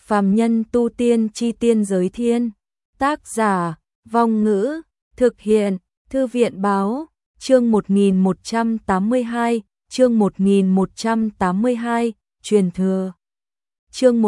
Phàm nhân tu tiên chi tiên giới thiên. Tác giả, Vong Ngữ, thực hiện, Thư viện Báo, chương 1182, chương 1182, truyền thừa. Chương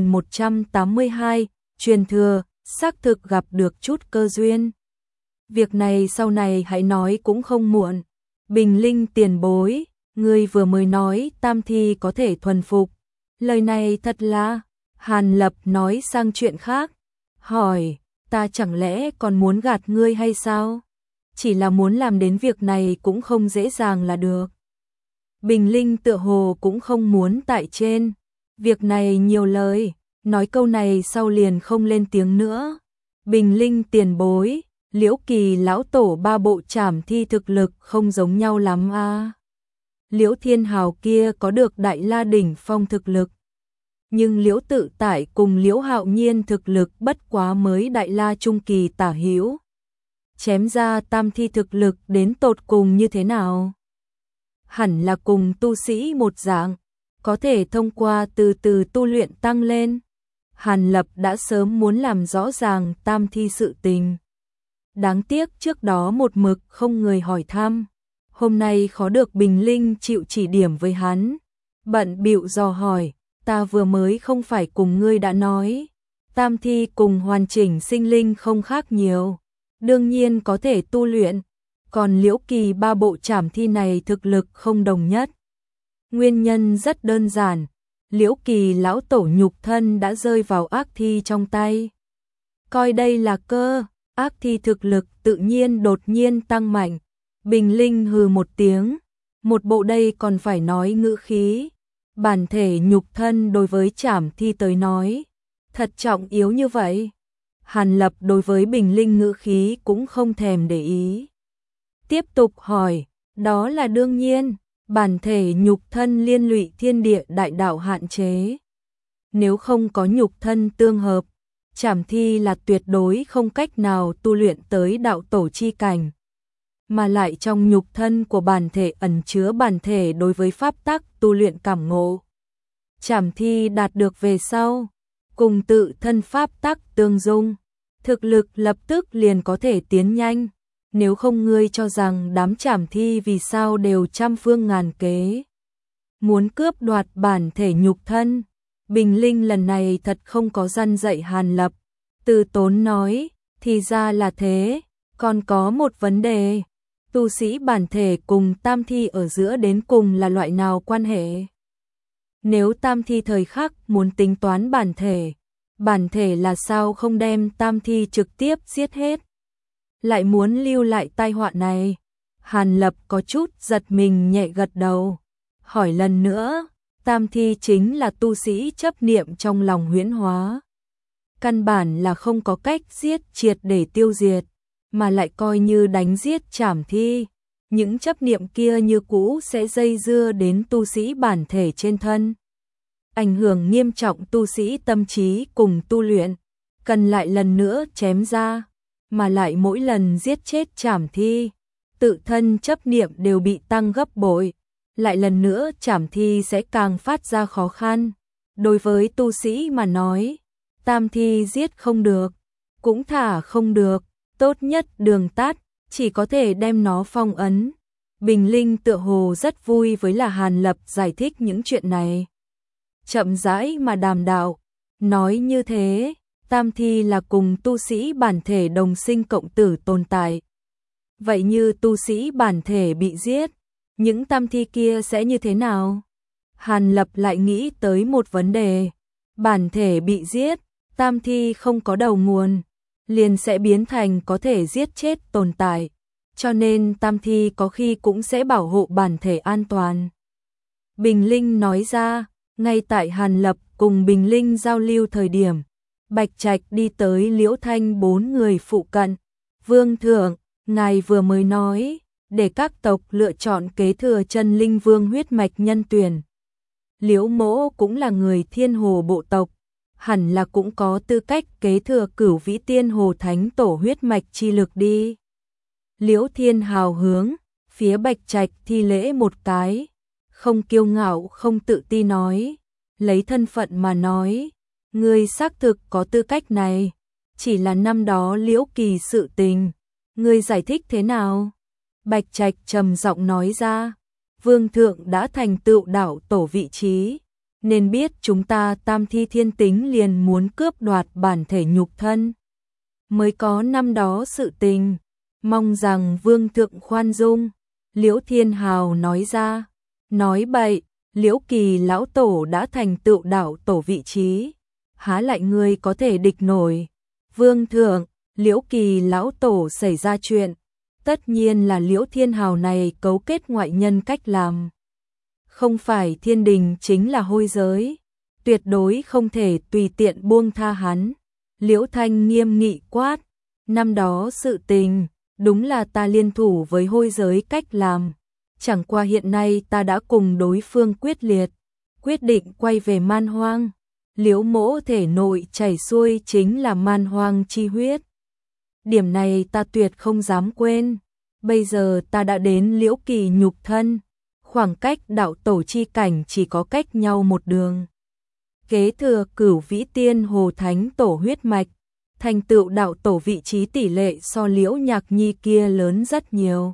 1182, truyền thừa, xác thực gặp được chút cơ duyên. Việc này sau này hãy nói cũng không muộn. Bình Linh tiền bối, ngươi vừa mới nói tam thi có thể thuần phục. Lời này thật là... Hàn Lập nói sang chuyện khác, hỏi, ta chẳng lẽ còn muốn gạt ngươi hay sao? Chỉ là muốn làm đến việc này cũng không dễ dàng là được. Bình Linh tựa hồ cũng không muốn tại trên. Việc này nhiều lời, nói câu này sau liền không lên tiếng nữa. Bình Linh tiền bối, Liễu Kỳ lão tổ ba bộ trảm thi thực lực không giống nhau lắm à. Liễu Thiên Hào kia có được Đại La đỉnh phong thực lực. Nhưng Liễu Tự Tại cùng Liễu Hạo Nhiên thực lực bất quá mới Đại La trung kỳ tả hữu. Chém ra tam thi thực lực đến tột cùng như thế nào? Hẳn là cùng tu sĩ một dạng, có thể thông qua từ từ tu luyện tăng lên. Hàn Lập đã sớm muốn làm rõ ràng tam thi sự tình. Đáng tiếc trước đó một mực không người hỏi thăm. Hôm nay khó được Bình Linh chịu chỉ điểm với hắn. Bận bịu dò hỏi, ta vừa mới không phải cùng ngươi đã nói. Tam thi cùng hoàn chỉnh sinh linh không khác nhiều. Đương nhiên có thể tu luyện. Còn Liễu Kỳ ba bộ trảm thi này thực lực không đồng nhất. Nguyên nhân rất đơn giản. Liễu Kỳ lão tổ nhục thân đã rơi vào ác thi trong tay. Coi đây là cơ, ác thi thực lực tự nhiên đột nhiên tăng mạnh. Bình Linh hừ một tiếng, một bộ đây còn phải nói ngữ khí. Bản thể nhục thân đối với trảm thi tới nói, thật trọng yếu như vậy. Hàn Lập đối với Bình Linh ngữ khí cũng không thèm để ý. Tiếp tục hỏi, đó là đương nhiên, bản thể nhục thân liên lụy thiên địa đại đạo hạn chế. Nếu không có nhục thân tương hợp, trảm thi là tuyệt đối không cách nào tu luyện tới đạo tổ chi cảnh. Mà lại trong nhục thân của bản thể ẩn chứa bản thể đối với pháp tắc tu luyện cảm ngộ. Trảm thi đạt được về sau, cùng tự thân pháp tắc tương dung, thực lực lập tức liền có thể tiến nhanh. Nếu không ngươi cho rằng đám trảm thi vì sao đều trăm phương ngàn kế muốn cướp đoạt bản thể nhục thân. Bình Linh lần này thật không có răn dạy Hàn Lập, từ tốn nói, thì ra là thế, còn có một vấn đề. Tu sĩ bản thể cùng tam thi ở giữa đến cùng là loại nào quan hệ? Nếu tam thi thời khắc muốn tính toán bản thể là sao không đem tam thi trực tiếp giết hết? Lại muốn lưu lại tai họa này? Hàn Lập có chút giật mình nhẹ gật đầu. Hỏi lần nữa, tam thi chính là tu sĩ chấp niệm trong lòng huyễn hóa. Căn bản là không có cách giết triệt để tiêu diệt. Mà lại coi như đánh giết trảm thi, những chấp niệm kia như cũ sẽ dây dưa đến tu sĩ bản thể trên thân. Ảnh hưởng nghiêm trọng tu sĩ tâm trí cùng tu luyện, cần lại lần nữa chém ra, mà lại mỗi lần giết chết trảm thi, tự thân chấp niệm đều bị tăng gấp bội, lại lần nữa trảm thi sẽ càng phát ra khó khăn. Đối với tu sĩ mà nói, tam thi giết không được, cũng thả không được. Tốt nhất đường tắt, chỉ có thể đem nó phong ấn. Bình Linh tựa hồ rất vui với là Hàn Lập giải thích những chuyện này. Chậm rãi mà đàm đạo, nói như thế, tam thi là cùng tu sĩ bản thể đồng sinh cộng tử tồn tại. Vậy như tu sĩ bản thể bị giết, những tam thi kia sẽ như thế nào? Hàn Lập lại nghĩ tới một vấn đề. Bản thể bị giết, tam thi không có đầu nguồn, liền sẽ biến thành có thể giết chết tồn tại, cho nên tam thi có khi cũng sẽ bảo hộ bản thể an toàn. Bình Linh nói ra, ngay tại Hàn Lập cùng Bình Linh giao lưu thời điểm, Bạch Trạch đi tới Liễu Thanh 4 người phụ cận. Vương thượng, ngài vừa mới nói, để các tộc lựa chọn kế thừa chân linh vương huyết mạch nhân tuyển. Liễu Mỗ cũng là người Thiên Hồ bộ tộc, hẳn là cũng có tư cách kế thừa Cửu Vĩ Tiên Hồ Thánh Tổ huyết mạch chi lực đi. Liễu Thiên hào hướng, phía Bạch Trạch thi lễ một cái, không kiêu ngạo không tự ti nói, lấy thân phận mà nói, Ngươi xác thực có tư cách này, chỉ là năm đó Liễu Kỳ sự tình, ngươi giải thích thế nào? Bạch Trạch trầm giọng nói ra, Vương thượng đã thành tựu đạo tổ vị trí, nên biết chúng ta Tam Thi Thiên Tính liền muốn cướp đoạt bản thể nhục thân. Mới có năm đó sự tình, mong rằng Vương thượng khoan dung. Liễu Thiên Hào nói ra, nói bậy, Liễu Kỳ lão tổ đã thành tựu đạo tổ vị trí, há lại ngươi có thể địch nổi. Vương thượng, Liễu Kỳ lão tổ xảy ra chuyện, tất nhiên là Liễu Thiên Hào này cấu kết ngoại nhân cách làm. Không phải thiên đình chính là hôi giới, tuyệt đối không thể tùy tiện buông tha hắn. Liễu Thanh nghiêm nghị quát, năm đó sự tình, đúng là ta liên thủ với hôi giới cách làm. Chẳng qua hiện nay ta đã cùng đối phương quyết liệt, quyết định quay về man hoang. Liễu mỗ thể nội chảy xuôi chính là man hoang chi huyết. Điểm này ta tuyệt không dám quên. Bây giờ ta đã đến Liễu Kỳ nhục thân, khoảng cách đạo tổ chi cảnh chỉ có cách nhau một đường. Kế thừa Cửu Vĩ Tiên Hồ Thánh tổ huyết mạch, thành tựu đạo tổ vị trí tỷ lệ so Liễu Nhạc Nhi kia lớn rất nhiều.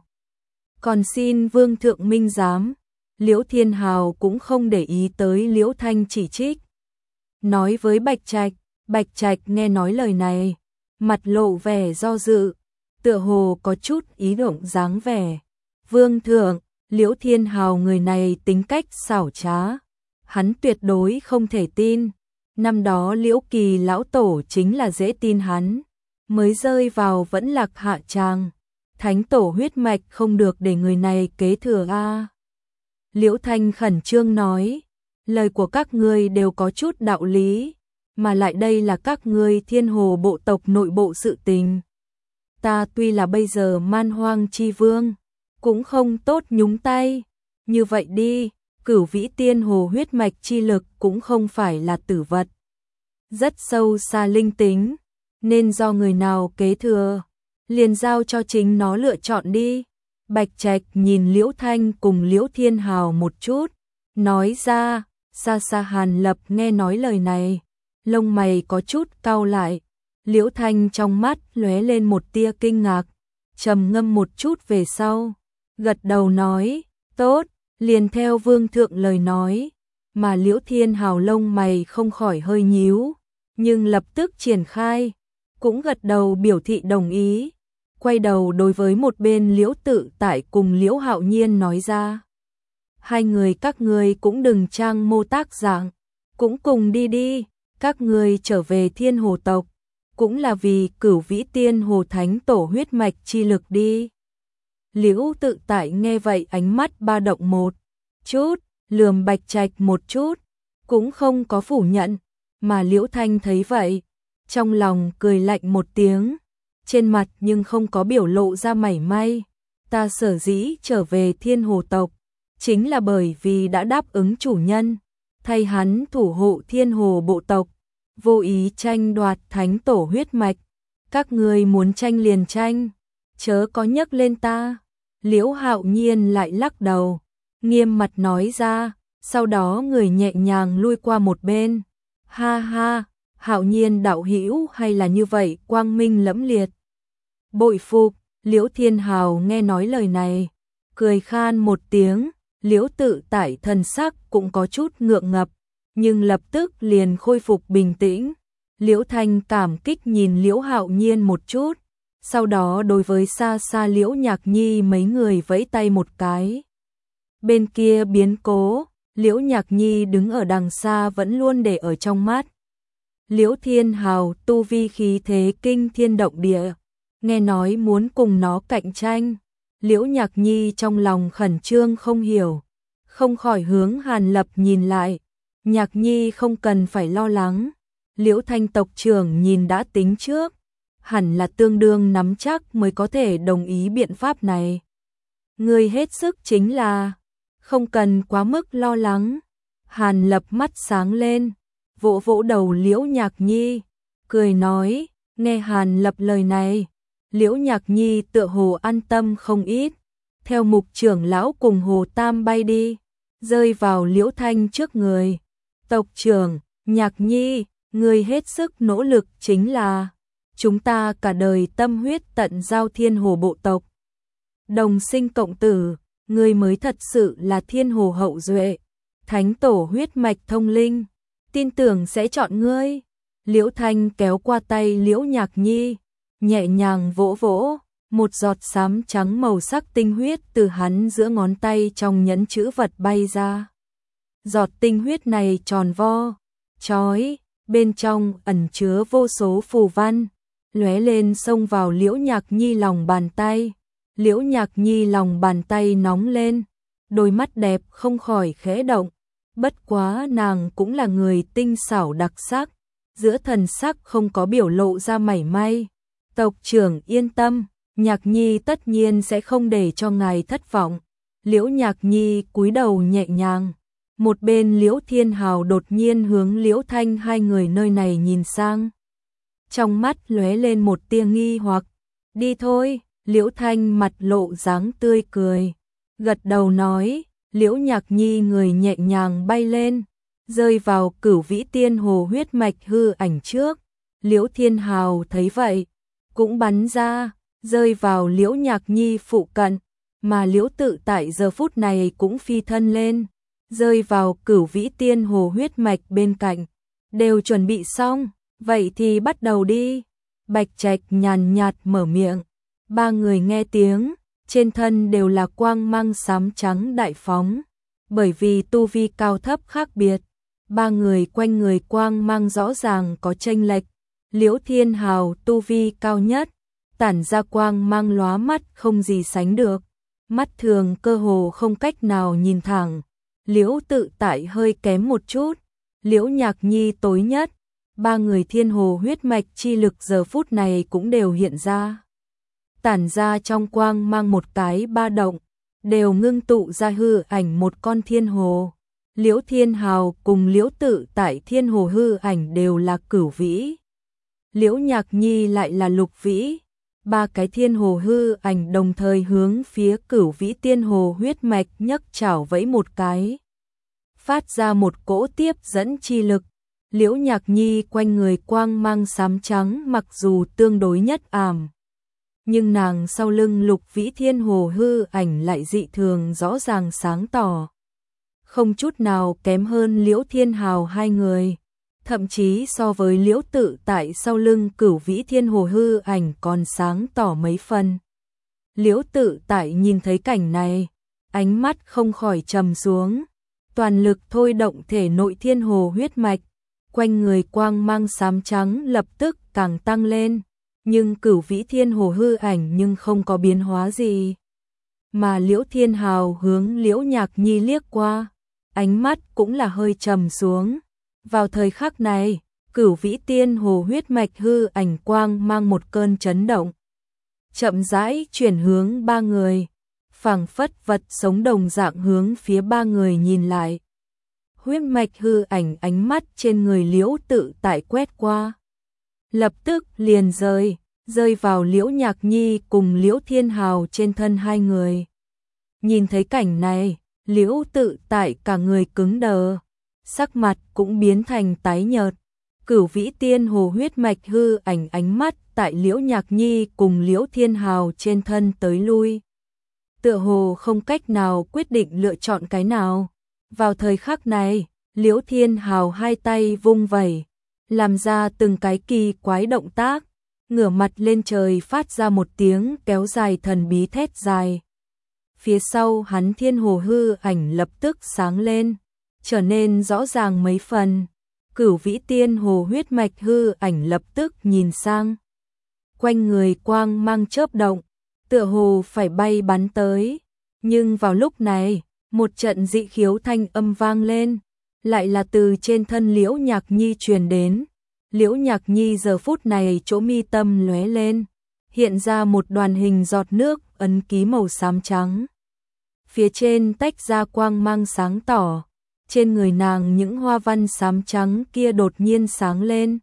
Còn xin Vương thượng minh giám. Liễu Thiên Hào cũng không để ý tới Liễu Thanh chỉ trích. Nói với Bạch Trạch nghe nói lời này, mặt lộ vẻ do dự, tựa hồ có chút ý động dáng vẻ. Vương thượng, Liễu Thiên Hào người này tính cách xảo trá, hắn tuyệt đối không thể tin. Năm đó Liễu Kỳ lão tổ chính là dễ tin hắn, mới rơi vào vẫn lạc hạ tràng. Thánh tổ huyết mạch không được để người này kế thừa a. Liễu Thanh khẩn trương nói, lời của các ngươi đều có chút đạo lý, mà lại đây là các ngươi Thiên Hồ bộ tộc nội bộ sự tình. Ta tuy là bây giờ man hoang chi vương, cũng không tốt nhúng tay. Như vậy đi, Cửu Vĩ Tiên Hồ huyết mạch chi lực cũng không phải là tử vật, rất sâu xa linh tính, nên do người nào kế thừa, liền giao cho chính nó lựa chọn đi. Bạch Trạch nhìn Liễu Thanh cùng Liễu Thiên Hào một chút, nói ra. Xa xa Hàn Lập nghe nói lời này, lông mày có chút cau lại. Liễu Thanh trong mắt lóe lên một tia kinh ngạc, trầm ngâm một chút về sau, gật đầu nói, tốt, liền theo Vương thượng lời nói. Mà Liễu Thiên Hào lông mày không khỏi hơi nhíu, nhưng lập tức triển khai, cũng gật đầu biểu thị đồng ý. Quay đầu đối với một bên Liễu Tự Tại cùng Liễu Hạo Nhiên nói ra, hai người các ngươi cũng đừng trang mô tác dạng, cũng cùng đi đi, các ngươi trở về Thiên Hồ tộc, cũng là vì Cửu Vĩ Tiên Hồ Thánh tổ huyết mạch chi lực đi. Liễu Tự Tại nghe vậy ánh mắt ba động một chút, lườm Bạch Trạch một chút, cũng không có phủ nhận, mà Liễu Thanh thấy vậy, trong lòng cười lạnh một tiếng, trên mặt nhưng không có biểu lộ ra mảy may. Ta sở dĩ trở về Thiên Hồ tộc, chính là bởi vì đã đáp ứng chủ nhân, thay hắn thủ hộ Thiên Hồ bộ tộc, vô ý tranh đoạt Thánh tổ huyết mạch. Các ngươi muốn tranh liền tranh, chớ có nhắc lên ta. Liễu Hạo Nhiên lại lắc đầu, nghiêm mặt nói ra, sau đó người nhẹ nhàng lui qua một bên. Ha ha, Hạo Nhiên đạo hữu hay là như vậy quang minh lẫm liệt. Bội phục. Liễu Thiên Hào nghe nói lời này, cười khan một tiếng. Liễu Tự Tại thần sắc cũng có chút ngượng ngập, nhưng lập tức liền khôi phục bình tĩnh. Liễu Thanh cảm kích nhìn Liễu Hạo Nhiên một chút, sau đó đối với xa xa Liễu Nhạc Nhi mấy người vẫy tay một cái. Bên kia biến cố, Liễu Nhạc Nhi đứng ở đằng xa vẫn luôn để ở trong mắt. Liễu Thiên Hào tu vi khí thế kinh thiên động địa, nghe nói muốn cùng nó cạnh tranh. Liễu Nhạc Nhi trong lòng khẩn trương không hiểu, không khỏi hướng Hàn Lập nhìn lại. Nhạc Nhi không cần phải lo lắng, Liễu Thanh tộc trưởng nhìn đã tính trước, hẳn là tương đương nắm chắc mới có thể đồng ý biện pháp này. Ngươi hết sức chính là, không cần quá mức lo lắng. Hàn Lập mắt sáng lên, vỗ vỗ đầu Liễu Nhạc Nhi, cười nói, nghe Hàn Lập lời này, Liễu Nhạc Nhi tựa hồ an tâm không ít, theo Mục trưởng lão cùng Hồ Tam bay đi, rơi vào Liễu Thanh trước người. Tộc trưởng, Nhạc Nhi, ngươi hết sức nỗ lực chính là chúng ta cả đời tâm huyết tận giao thiên hồ bộ tộc. Đồng sinh cộng tử, ngươi mới thật sự là thiên hồ hậu duệ, thánh tổ huyết mạch thông linh, tin tưởng sẽ chọn ngươi. Liễu Thanh kéo qua tay Liễu Nhạc Nhi, nhẹ nhàng vỗ vỗ, một giọt xám trắng màu sắc tinh huyết từ hắn giữa ngón tay trong nhẫn chữ vật bay ra. Giọt tinh huyết này tròn vo, chói, bên trong ẩn chứa vô số phù văn, lóe lên xông vào Liễu Nhạc Nhi lòng bàn tay. Liễu Nhạc Nhi lòng bàn tay nóng lên, đôi mắt đẹp không khỏi khẽ động, bất quá nàng cũng là người tinh xảo đặc sắc, giữa thần sắc không có biểu lộ ra mảy may. Tộc trưởng yên tâm, Nhạc Nhi tất nhiên sẽ không để cho ngài thất vọng. Liễu Nhạc Nhi cúi đầu nhẹ nhàng, một bên Liễu Thiên Hào đột nhiên hướng Liễu Thanh hai người nơi này nhìn sang. Trong mắt lóe lên một tia nghi hoặc, đi thôi. Liễu Thanh mặt lộ dáng tươi cười, gật đầu nói. Liễu Nhạc Nhi người nhẹ nhàng bay lên, rơi vào Cửu Vĩ Tiên Hồ huyết mạch hư ảnh trước. Liễu Thiên Hào thấy vậy, cũng bắn ra, rơi vào Liễu Nhạc Nhi phụ cận, mà Liễu Tự tại giờ phút này cũng phi thân lên, rơi vào Cửu Vĩ Tiên Hồ huyết mạch bên cạnh. Đều chuẩn bị xong, vậy thì bắt đầu đi. Bạch Trạch nhàn nhạt mở miệng. Ba người nghe tiếng, trên thân đều là quang mang xám trắng đại phóng, bởi vì tu vi cao thấp khác biệt, ba người quanh người quang mang rõ ràng có chênh lệch. Liễu Thiên Hào tu vi cao nhất, tản ra quang mang lóa mắt không gì sánh được, mắt thường cơ hồ không cách nào nhìn thẳng. Liễu Tự tại hơi kém một chút, Liễu Nhạc Nhi tối nhất, ba người thiên hồ huyết mạch chi lực giờ phút này cũng đều hiện ra. Tản ra trong quang mang một cái ba động, đều ngưng tụ ra hư ảnh một con thiên hồ. Liễu Thiên Hào cùng Liễu Tự tại thiên hồ hư ảnh đều là Cửu Vĩ. Liễu Nhạc Nhi lại là Lục Vĩ. Ba cái thiên hồ hư ảnh đồng thời hướng phía Cửu Vĩ Tiên Hồ huyết mạch nhấc chảo vẫy một cái, phát ra một cỗ tiếp dẫn chi lực. Liễu Nhạc Nhi quanh người quang mang xám trắng mặc dù tương đối nhất ảm, nhưng nàng sau lưng Lục Vĩ Thiên Hồ hư ảnh lại dị thường rõ ràng sáng tỏ, không chút nào kém hơn Liễu Thiên Hào hai người, thậm chí so với Liễu Tự tại sau lưng Cửu Vĩ Thiên Hồ hư ảnh còn sáng tỏ mấy phần. Liễu Tự tại nhìn thấy cảnh này, ánh mắt không khỏi trầm xuống, toàn lực thôi động thể nội thiên hồ huyết mạch, quanh người quang mang xám trắng lập tức càng tăng lên. Nhưng Cửu Vĩ Thiên Hồ hư ảnh nhưng không có biến hóa gì. Mà Liễu Thiên Hào hướng Liễu Nhạc Nhi liếc qua, ánh mắt cũng là hơi trầm xuống. Vào thời khắc này, Cửu Vĩ Tiên Hồ huyết mạch hư ảnh quang mang một cơn chấn động, chậm rãi chuyển hướng ba người, phảng phất vật sống đồng dạng hướng phía ba người nhìn lại. Huyết mạch hư ảnh ánh mắt trên người Liễu Tự tại quét qua, lập tức liền rơi vào Liễu Nhạc Nhi cùng Liễu Thiên Hào trên thân hai người. Nhìn thấy cảnh này, Liễu Tự tại cả người cứng đờ, sắc mặt cũng biến thành tái nhợt. Cửu Vĩ Tiên Hồ huyết mạch hư ảnh ánh mắt tại Liễu Nhạc Nhi cùng Liễu Thiên Hào trên thân tới lui, tựa hồ không cách nào quyết định lựa chọn cái nào. Vào thời khắc này, Liễu Thiên Hào hai tay vung vẩy, làm ra từng cái kỳ quái động tác, ngửa mặt lên trời phát ra một tiếng kéo dài thần bí thét dài. Phía sau hắn thiên hồ hư ảnh lập tức sáng lên, trở nên rõ ràng mấy phần. Cửu Vĩ Tiên Hồ huyết mạch hư ảnh lập tức nhìn sang, quanh người quang mang chớp động, tựa hồ phải bay bắn tới. Nhưng vào lúc này, một trận dị khiếu thanh âm vang lên, lại là từ trên thân Liễu Nhạc Nhi truyền đến. Liễu Nhạc Nhi giờ phút này chỗ mi tâm lóe lên, hiện ra một đoàn hình giọt nước ấn ký màu xám trắng. Phía trên tách ra quang mang sáng tỏ, trên người nàng những hoa văn xám trắng kia đột nhiên sáng lên,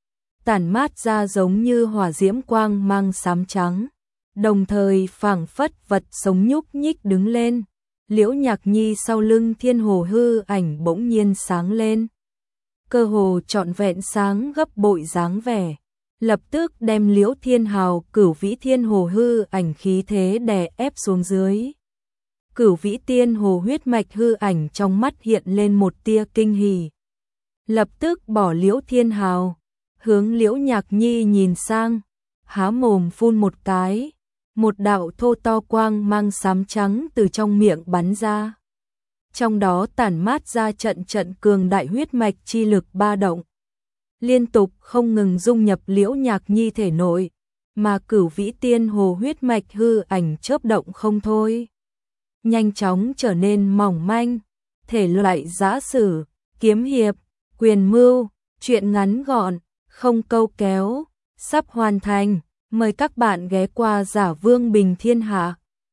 tản mát ra giống như hỏa diễm quang mang xám trắng, đồng thời phảng phất vật sống nhúc nhích đứng lên. Liễu Nhạc Nhi sau lưng thiên hồ hư ảnh bỗng nhiên sáng lên, cơ hồ trọn vẹn sáng gấp bội dáng vẻ, lập tức đem Liễu Thiên Hào Cửu Vĩ Thiên Hồ hư ảnh khí thế đè ép xuống dưới. Cửu Vĩ Tiên Hồ huyết mạch hư ảnh trong mắt hiện lên một tia kinh hỉ. Lập tức bỏ Liễu Thiên Hào, hướng Liễu Nhạc Nhi nhìn sang, há mồm phun một cái, một đạo thô to quang mang xám trắng từ trong miệng bắn ra. Trong đó tản mát ra trận trận cường đại huyết mạch chi lực ba động, liên tục không ngừng dung nhập Liễu Nhạc Nhi thể nội, mà Cửu Vĩ Tiên Hồ huyết mạch hư ảnh chớp động không thôi, nhanh chóng trở nên mỏng manh, thể loại giã sử, kiếm hiệp, quyền mưu, truyện ngắn gọn, không câu kéo, sắp hoàn thành, mời các bạn ghé qua Giả Vương Bình Thiên Hạ.